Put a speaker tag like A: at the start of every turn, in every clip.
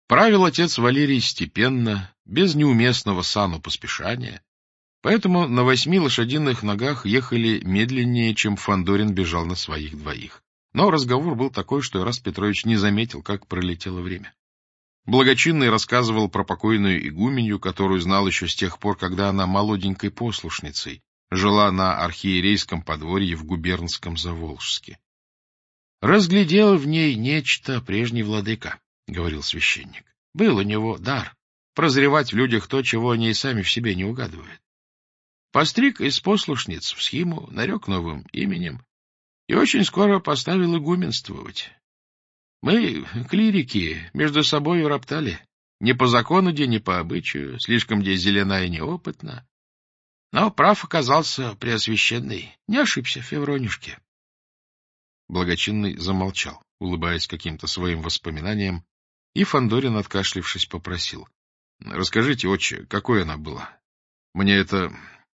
A: Правил отец Валерий степенно, без неуместного сану поспешания, поэтому на 8 лошадиных ногах ехали медленнее, чем Фандорин бежал на своих двоих. Но разговор был такой, что Эраст Петрович не заметил, как пролетело время. Благочинный рассказывал про покойную игуменью, которую знал еще с тех пор, когда она молоденькой послушницей жила на архиерейском подворье в губернском Заволжске. «Разглядел в ней нечто, прежний владыка», — говорил священник. «Был у него дар прозревать в людях то, чего они и сами в себе не угадывают. Постриг из послушниц в схиму, нарек новым именем и очень скоро поставил игуменствовать. Мы, клирики, между собой роптали. Не по закону, де не по обычаю, слишком де зелена и неопытна. Но прав оказался Преосвященный, не ошибся в Февронюшке». Благочинный замолчал, улыбаясь каким-то своим воспоминаниям, и Фандорин, откашлившись, попросил: — Расскажите, отче, какой она была? Мне это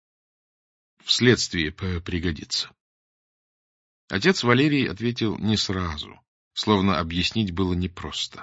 A: вследствие пригодится. Отец Валерий ответил не сразу, словно объяснить было непросто.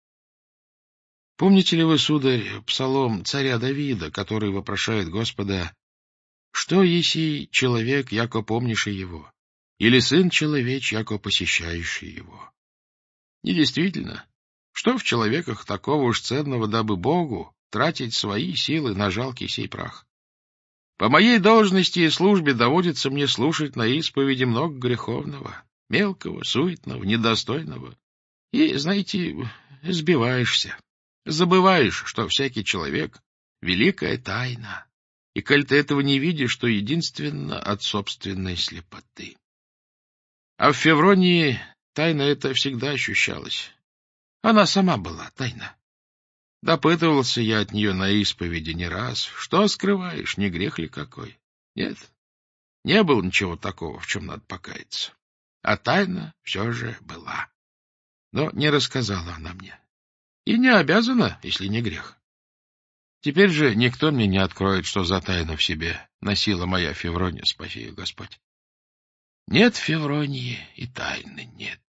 A: — Помните ли вы, сударь, псалом царя Давида, который вопрошает Господа: «Что еси человек, яко помнишь его? Или сын человеч, яко посещающий его?» И действительно, что в человеках такого уж ценного, дабы Богу тратить свои силы на жалкий сей прах? По моей должности и службе доводится мне слушать на исповеди много греховного, мелкого, суетного, недостойного. И, знаете, сбиваешься, забываешь, что всякий человек — великая тайна, и, коль ты этого не видишь, то единственно от собственной слепоты. А в Февронии тайна эта всегда ощущалась. Она сама была тайна. Допытывался я от нее на исповеди не раз. Что скрываешь, не грех ли какой? Нет, не было ничего такого, в чем надо покаяться. А тайна все же была. Но не рассказала она мне. И не обязана, если не грех. Теперь же никто мне не откроет, что за тайна в себе носила моя Феврония, спаси ее Господь. Нет Февронии и тайны нет.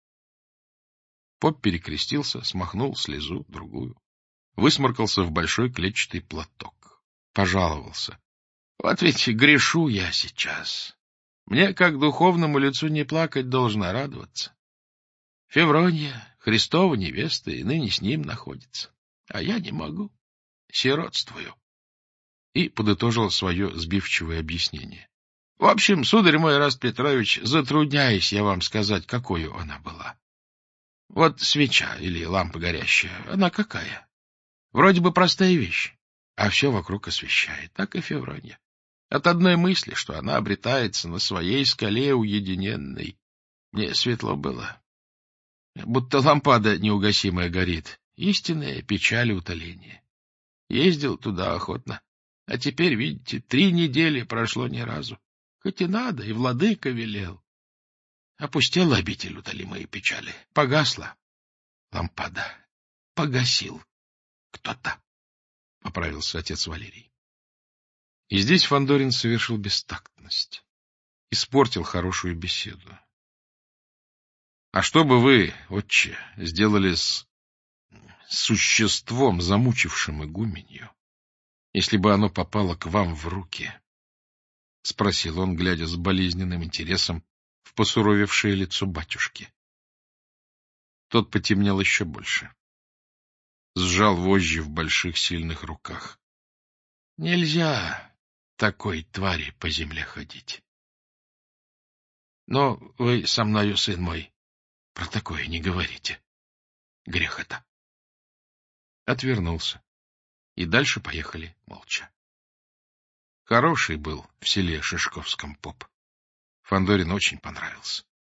A: Поп перекрестился, смахнул слезу, другую, высморкался в большой клетчатый платок. Пожаловался: — Вот ведь грешу я сейчас. Мне, как духовному лицу, не плакать должно, а радоваться. Феврония, Христова невеста, и ныне с ним находится. А я не могу. Сиротствую. И подытожил свое сбивчивое объяснение. В общем, сударь мой, Эраст Петрович, затрудняюсь я вам сказать, какой она была. Вот свеча или лампа горящая, она какая? Вроде бы простая вещь, а все вокруг освещает. Так и Феврония. От одной мысли, что она обретается на своей скале уединенной, мне светло было. Будто лампада неугасимая горит. Истинная печаль и утоление. Ездил туда охотно. А теперь, видите, 3 недели прошло ни разу. Хоть и надо, и владыка велел. Опустела обитель утолимой печали. Погасла лампада. Погасил кто-то, — поправился отец Валерий. И здесь Фандорин совершил бестактность. Испортил хорошую беседу. А что бы вы, отче, сделали с существом, замучившим игуменью, если бы оно попало к вам в руки? — спросил он, глядя с болезненным интересом в посуровевшее лицо батюшки. Тот потемнел еще больше. Сжал вожжи в больших сильных руках. — Нельзя такой твари по земле ходить. Но вы со мною, сын мой, про такое не говорите. Грех это. Отвернулся. И дальше поехали молча. Хороший был в селе Шишковском поп. Фандорин очень понравился.